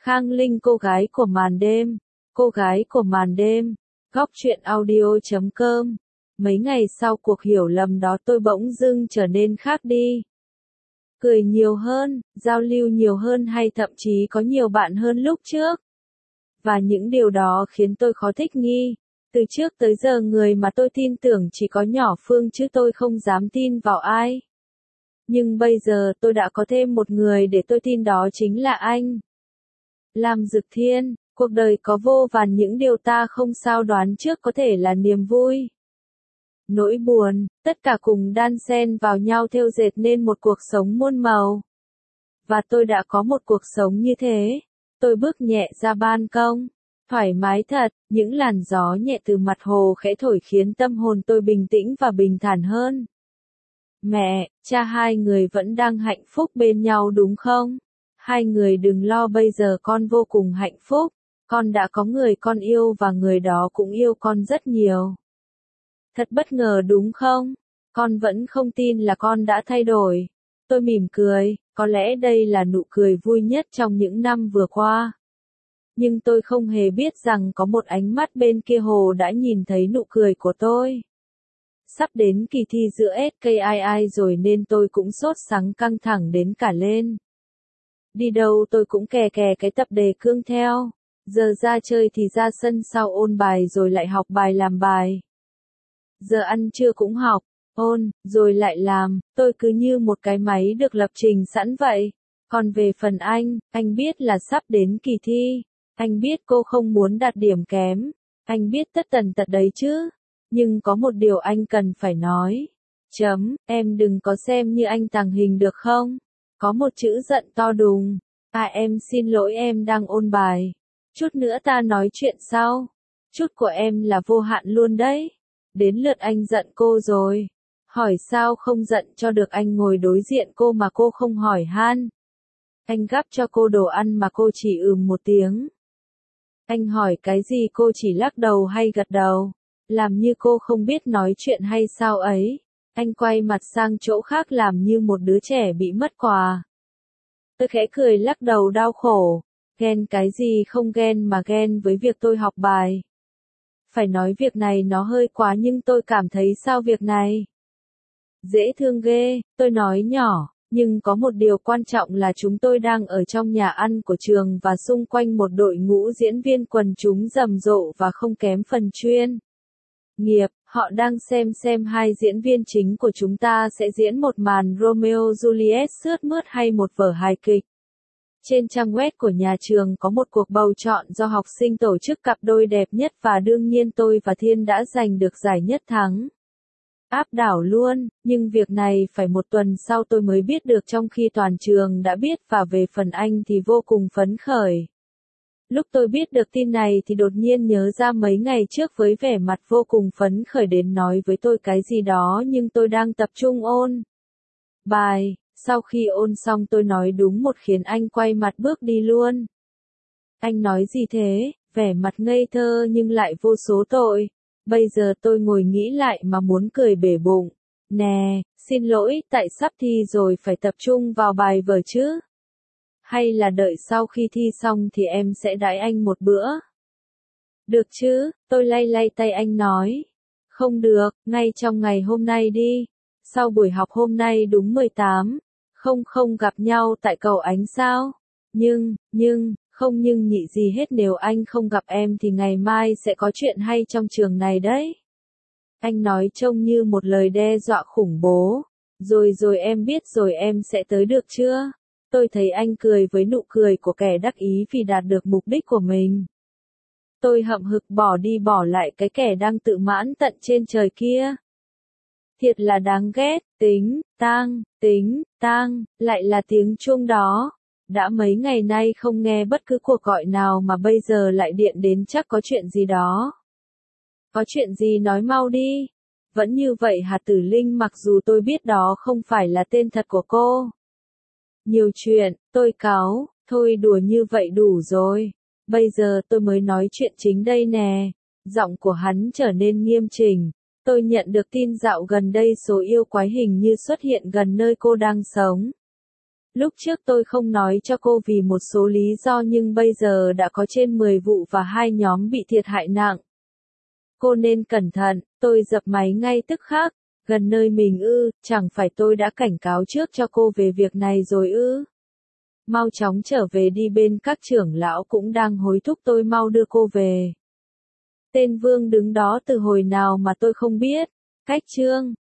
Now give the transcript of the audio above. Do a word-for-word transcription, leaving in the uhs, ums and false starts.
Khang Linh, cô gái của màn đêm, cô gái của màn đêm, góc truyện audio chấm com. Mấy ngày sau cuộc hiểu lầm đó tôi bỗng dưng trở nên khác đi. Cười nhiều hơn, giao lưu nhiều hơn hay thậm chí có nhiều bạn hơn lúc trước. Và những điều đó khiến tôi khó thích nghi. Từ trước tới giờ người mà tôi tin tưởng chỉ có nhỏ Phương chứ tôi không dám tin vào ai. Nhưng bây giờ tôi đã có thêm một người để tôi tin, đó chính là anh. Lam Dực Thiên, cuộc đời có vô vàn những điều ta không sao đoán trước, có thể là niềm vui, nỗi buồn, tất cả cùng đan xen vào nhau thêu dệt nên một cuộc sống muôn màu. Và tôi đã có một cuộc sống như thế. Tôi bước nhẹ ra ban công. Thoải mái thật, những làn gió nhẹ từ mặt hồ khẽ thổi khiến tâm hồn tôi bình tĩnh và bình thản hơn. Mẹ, cha hai người vẫn đang hạnh phúc bên nhau đúng không? Hai người đừng lo, bây giờ con vô cùng hạnh phúc. Con đã có người con yêu và người đó cũng yêu con rất nhiều. Thật bất ngờ đúng không? Con vẫn không tin là con đã thay đổi. Tôi mỉm cười, có lẽ đây là nụ cười vui nhất trong những năm vừa qua. Nhưng tôi không hề biết rằng có một ánh mắt bên kia hồ đã nhìn thấy nụ cười của tôi. Sắp đến kỳ thi giữa ét ca i i rồi nên tôi cũng sốt sắng căng thẳng đến cả lên. Đi đâu tôi cũng kè kè cái tập đề cương theo. Giờ ra chơi thì ra sân sau ôn bài rồi lại học bài làm bài. Giờ ăn trưa cũng học, ôn, rồi lại làm, tôi cứ như một cái máy được lập trình sẵn vậy. Còn về phần anh, anh biết là sắp đến kỳ thi. Anh biết cô không muốn đạt điểm kém. Anh biết tất tần tật đấy chứ. Nhưng có một điều anh cần phải nói. Chấm, em đừng có xem như anh tàng hình được không? Có một chữ giận to đùng. À em xin lỗi, em đang ôn bài. Chút nữa ta nói chuyện sau. Chút của em là vô hạn luôn đấy. Đến lượt anh giận cô rồi. Hỏi sao không giận cho được, anh ngồi đối diện cô mà cô không hỏi han. Anh gắp cho cô đồ ăn mà cô chỉ ừm một tiếng. Anh hỏi cái gì cô chỉ lắc đầu hay gật đầu. Làm như cô không biết nói chuyện hay sao ấy. Anh quay mặt sang chỗ khác làm như một đứa trẻ bị mất quà. Tôi khẽ cười lắc đầu đau khổ. Ghen cái gì không ghen mà ghen với việc tôi học bài. Phải nói việc này nó hơi quá nhưng tôi cảm thấy sao việc này dễ thương ghê, tôi nói nhỏ, nhưng có một điều quan trọng là chúng tôi đang ở trong nhà ăn của trường và xung quanh một đội ngũ diễn viên quần chúng rầm rộ và không kém phần chuyên nghiệp, họ đang xem xem hai diễn viên chính của chúng ta sẽ diễn một màn Romeo Juliet sướt mướt hay một vở hài kịch. Trên trang web của nhà trường có một cuộc bầu chọn do học sinh tổ chức cặp đôi đẹp nhất và đương nhiên tôi và Thiên đã giành được giải nhất thắng. Áp đảo luôn, nhưng việc này phải một tuần sau tôi mới biết được, trong khi toàn trường đã biết, và về phần anh thì vô cùng phấn khởi. Lúc tôi biết được tin này thì đột nhiên nhớ ra mấy ngày trước với vẻ mặt vô cùng phấn khởi đến nói với tôi cái gì đó nhưng tôi đang tập trung ôn bài. Sau khi ôn xong tôi nói đúng một khiến anh quay mặt bước đi luôn. Anh nói gì thế? Vẻ mặt ngây thơ nhưng lại vô số tội. Bây giờ tôi ngồi nghĩ lại mà muốn cười bể bụng. Nè, xin lỗi, tại sắp thi rồi phải tập trung vào bài vở chứ. Hay là đợi sau khi thi xong thì em sẽ đãi anh một bữa? Được chứ, tôi lay lay tay anh nói. Không được, ngay trong ngày hôm nay đi. Sau buổi học hôm nay đúng mười tám. Không không gặp nhau tại cầu Ánh sao? Nhưng, nhưng, không nhưng nhị gì hết, nếu anh không gặp em thì ngày mai sẽ có chuyện hay trong trường này đấy. Anh nói trông như một lời đe dọa khủng bố. Rồi rồi em biết rồi, em sẽ tới được chưa? Tôi thấy anh cười với nụ cười của kẻ đắc ý vì đạt được mục đích của mình. Tôi hậm hực bỏ đi bỏ lại cái kẻ đang tự mãn tận trên trời kia. Thiệt là đáng ghét, tính, tang, tính, tang, lại là tiếng chuông đó. Đã mấy ngày nay không nghe bất cứ cuộc gọi nào mà bây giờ lại điện đến, chắc có chuyện gì đó. Có chuyện gì nói mau đi. Vẫn như vậy hả Tử Linh, mặc dù tôi biết đó không phải là tên thật của cô. Nhiều chuyện, tôi cáu, thôi đùa như vậy đủ rồi. Bây giờ tôi mới nói chuyện chính đây nè. Giọng của hắn trở nên nghiêm chỉnh. Tôi nhận được tin dạo gần đây số yêu quái hình như xuất hiện gần nơi cô đang sống. Lúc trước tôi không nói cho cô vì một số lý do nhưng bây giờ đã có trên mười vụ và hai nhóm bị thiệt hại nặng. Cô nên cẩn thận, tôi dập máy ngay tức khắc. Gần nơi mình ư, chẳng phải tôi đã cảnh cáo trước cho cô về việc này rồi ư. Mau chóng trở về đi, bên các trưởng lão cũng đang hối thúc tôi mau đưa cô về. Tên Vương đứng đó từ hồi nào mà tôi không biết. Cách Trương